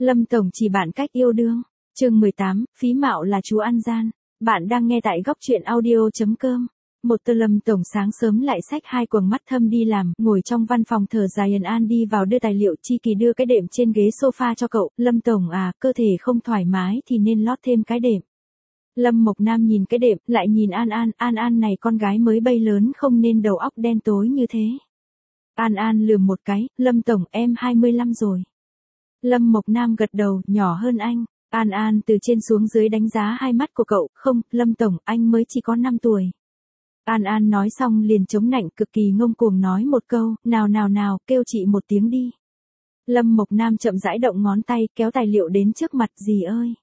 Lâm Tổng chỉ bạn cách yêu đương. Chương 18, phí mạo là chú ăn gian. Bạn đang nghe tại góc truyện audio.com. Một tờ Lâm Tổng sáng sớm lại xách hai quầng mắt thâm đi làm, ngồi trong văn phòng thở dài An đi vào đưa tài liệu. Chi Kỳ đưa cái đệm trên ghế sofa cho cậu. Lâm Tổng à, cơ thể không thoải mái thì nên lót thêm cái đệm. Lâm Mộc Nam nhìn cái đệm, lại nhìn An này con gái mới bay lớn không nên đầu óc đen tối như thế. An lườm một cái, Lâm Tổng em 25 rồi. Lâm Mộc Nam gật đầu, nhỏ hơn anh. An từ trên xuống dưới đánh giá hai mắt của cậu, không, Lâm Tổng, anh mới chỉ có 5 tuổi. An nói xong liền chống nạnh cực kỳ ngông cuồng nói một câu, nào, kêu chị một tiếng đi. Lâm Mộc Nam chậm rãi động ngón tay, kéo tài liệu đến trước mặt, dì ơi.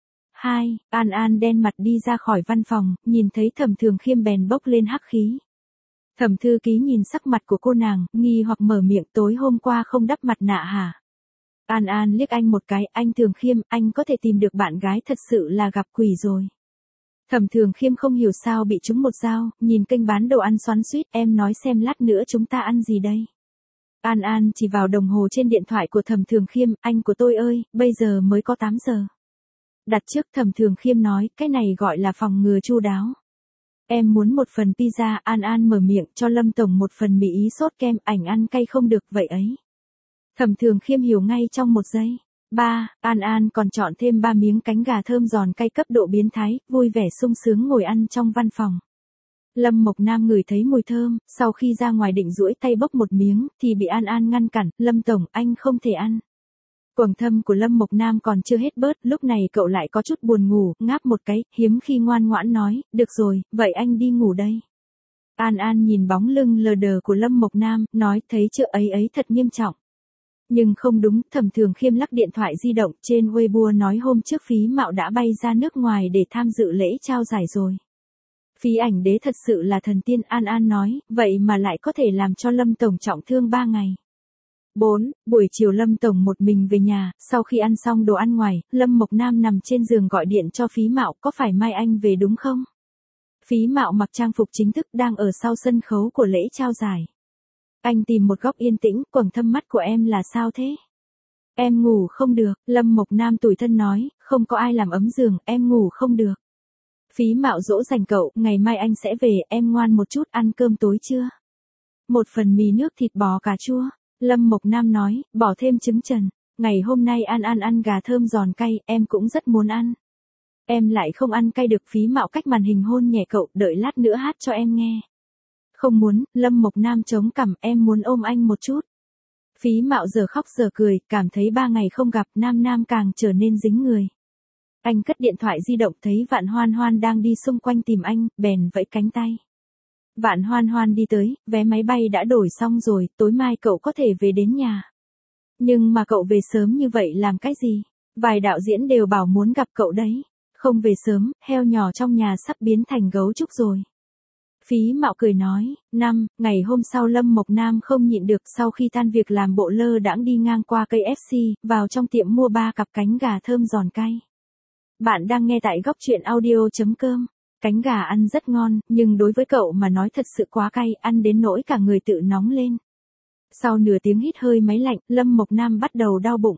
An đen mặt đi ra khỏi văn phòng, nhìn thấy Thẩm Thường Khiêm bèn bốc lên hắc khí. Thẩm thư ký nhìn sắc mặt của cô nàng, nghi hoặc mở miệng, tối hôm qua không đắp mặt nạ hả? An liếc anh một cái, anh Thường Khiêm, anh có thể tìm được bạn gái thật sự là gặp quỷ rồi. Thẩm Thường Khiêm không hiểu sao bị trúng một dao, nhìn kênh bán đồ ăn xoắn xuýt, em nói xem lát nữa chúng ta ăn gì đây? An chỉ vào đồng hồ trên điện thoại của Thẩm Thường Khiêm, anh của tôi ơi, bây giờ mới có 8 giờ. Đặt trước. Thẩm Thường Khiêm nói, cái này gọi là phòng ngừa chu đáo. Em muốn một phần pizza. An mở miệng, cho Lâm Tổng một phần mì ý sốt kem, ảnh ăn cay không được, vậy ấy. Thẩm Thường Khiêm hiểu ngay trong một giây. An còn chọn thêm 3 miếng cánh gà thơm giòn cay cấp độ biến thái, vui vẻ sung sướng ngồi ăn trong văn phòng. Lâm Mộc Nam ngửi thấy mùi thơm, sau khi ra ngoài định duỗi tay bốc một miếng, thì bị An ngăn cản, Lâm Tổng, anh không thể ăn. Quầng thâm của Lâm Mộc Nam còn chưa hết bớt, lúc này cậu lại có chút buồn ngủ, ngáp một cái, hiếm khi ngoan ngoãn nói, được rồi, vậy anh đi ngủ đây. An nhìn bóng lưng lờ đờ của Lâm Mộc Nam, nói, thấy chưa ấy thật nghiêm trọng. Nhưng không đúng, Thẩm Thường Khiêm lắc điện thoại di động, trên Weibo nói hôm trước Phí Mạo đã bay ra nước ngoài để tham dự lễ trao giải rồi. Phí ảnh đế thật sự là thần tiên. An nói, vậy mà lại có thể làm cho Lâm Tổng trọng thương 3 ngày. 4. Buổi chiều Lâm Tổng một mình về nhà, sau khi ăn xong đồ ăn ngoài, Lâm Mộc Nam nằm trên giường gọi điện cho Phí Mạo, có phải mai anh về đúng không? Phí Mạo mặc trang phục chính thức đang ở sau sân khấu của lễ trao giải. Anh tìm một góc yên tĩnh, quầng thâm mắt của em là sao thế? Em ngủ không được. Lâm Mộc Nam tủi thân nói, không có ai làm ấm giường, em ngủ không được. Phí Mạo dỗ dành cậu, ngày mai anh sẽ về, em ngoan một chút, ăn cơm tối chưa? Một phần mì nước thịt bò cà chua. Lâm Mộc Nam nói, bỏ thêm trứng trần. Ngày hôm nay An ăn gà thơm giòn cay, em cũng rất muốn ăn. Em lại không ăn cay được. Phí Mạo cách màn hình hôn nhẹ cậu, đợi lát nữa hát cho em nghe. Không muốn. Lâm Mộc Nam chống cằm, em muốn ôm anh một chút. Phí Mạo giờ khóc giờ cười, cảm thấy 3 ngày không gặp, Nam càng trở nên dính người. Anh cất điện thoại di động thấy Vạn Hoan đang đi xung quanh tìm anh, bèn vẫy cánh tay. Vạn Hoan đi tới, vé máy bay đã đổi xong rồi, tối mai cậu có thể về đến nhà. Nhưng mà cậu về sớm như vậy làm cái gì? Vài đạo diễn đều bảo muốn gặp cậu đấy. Không về sớm, heo nhỏ trong nhà sắp biến thành gấu trúc rồi. Phí Mạo cười nói, ngày hôm sau Lâm Mộc Nam không nhịn được, sau khi tan việc làm bộ lơ đãng đi ngang qua cây FC, vào trong tiệm mua 3 cặp cánh gà thơm giòn cay. Bạn đang nghe tại góc truyện audio.com. Cánh gà ăn rất ngon, nhưng đối với cậu mà nói thật sự quá cay, ăn đến nỗi cả người tự nóng lên. Sau nửa tiếng hít hơi máy lạnh, Lâm Mộc Nam bắt đầu đau bụng.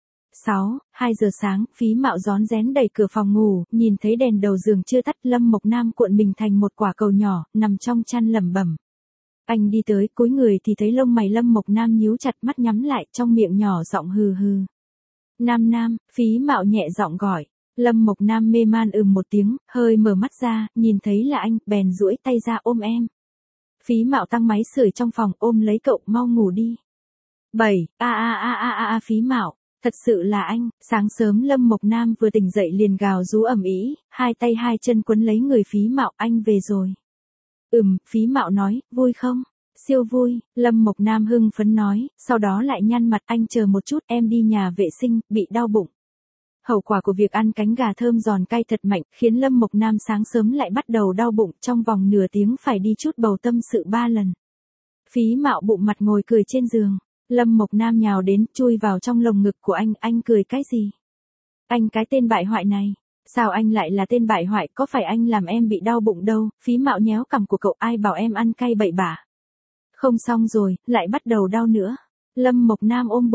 2 giờ sáng, Phí Mạo rón rén đẩy cửa phòng ngủ, nhìn thấy đèn đầu giường chưa tắt, Lâm Mộc Nam cuộn mình thành một quả cầu nhỏ, nằm trong chăn lẩm bẩm. Anh đi tới, cúi người thì thấy lông mày Lâm Mộc Nam nhíu chặt, mắt nhắm lại, trong miệng nhỏ giọng hừ hừ. Nam, Phí Mạo nhẹ giọng gọi. Lâm Mộc Nam mê man một tiếng, hơi mở mắt ra, nhìn thấy là anh, bèn duỗi tay ra ôm em. Phí Mạo tăng máy sưởi trong phòng, ôm lấy cậu, mau ngủ đi. 7. Phí Mạo, thật sự là anh. Sáng sớm Lâm Mộc Nam vừa tỉnh dậy liền gào rú ầm ĩ, hai tay hai chân quấn lấy người Phí Mạo, anh về rồi. Phí Mạo nói, vui không? Siêu vui. Lâm Mộc Nam hưng phấn nói, sau đó lại nhăn mặt, anh chờ một chút, em đi nhà vệ sinh, bị đau bụng. Hậu quả của việc ăn cánh gà thơm giòn cay thật mạnh, khiến Lâm Mộc Nam sáng sớm lại bắt đầu đau bụng, trong vòng nửa tiếng phải đi chút bầu tâm sự 3 lần. Phí Mạo bụng mặt ngồi cười trên giường. Lâm Mộc Nam nhào đến, chui vào trong lồng ngực của anh cười cái gì? Anh cái tên bại hoại này. Sao anh lại là tên bại hoại, có phải anh làm em bị đau bụng đâu? Phí Mạo nhéo cằm của cậu, ai bảo em ăn cay bậy bạ. Không xong rồi, lại bắt đầu đau nữa. Lâm Mộc Nam ôm bụng.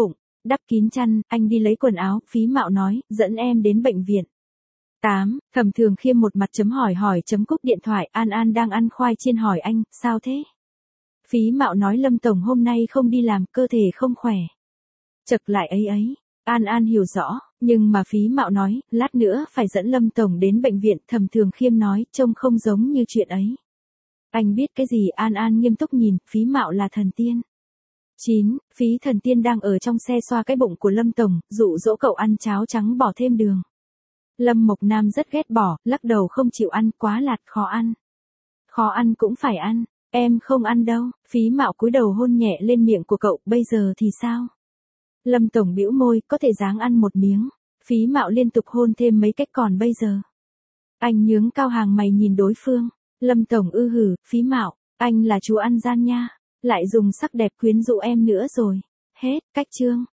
đắp kín chăn, anh đi lấy quần áo, Phí Mạo nói, dẫn em đến bệnh viện. 8. Thẩm Thường Khiêm một mặt chấm hỏi hỏi chấm cúp điện thoại, An An đang ăn khoai chiên hỏi anh, sao thế? Phí Mạo nói Lâm Tổng hôm nay không đi làm, cơ thể không khỏe. Chật lại ấy ấy. An An hiểu rõ, nhưng mà Phí Mạo nói, lát nữa phải dẫn Lâm Tổng đến bệnh viện, Thẩm Thường Khiêm nói, trông không giống như chuyện ấy. Anh biết cái gì? An An nghiêm túc nhìn, Phí Mạo là thần tiên. 9. Phí thần tiên đang ở trong xe xoa cái bụng của Lâm Tổng, dụ dỗ cậu ăn cháo trắng bỏ thêm đường. Lâm Mộc Nam rất ghét bỏ, lắc đầu không chịu ăn, quá lạt, khó ăn. Khó ăn cũng phải ăn, em không ăn đâu. Phí Mạo cúi đầu hôn nhẹ lên miệng của cậu, bây giờ thì sao? Lâm Tổng bĩu môi, có thể ráng ăn một miếng. Phí Mạo liên tục hôn thêm mấy cách, còn bây giờ. Anh nhướng cao hàng mày nhìn đối phương. Lâm Tổng hử, Phí Mạo, anh là chú ăn gian nha. Lại dùng sắc đẹp quyến rũ em nữa rồi. Hết, cách chương.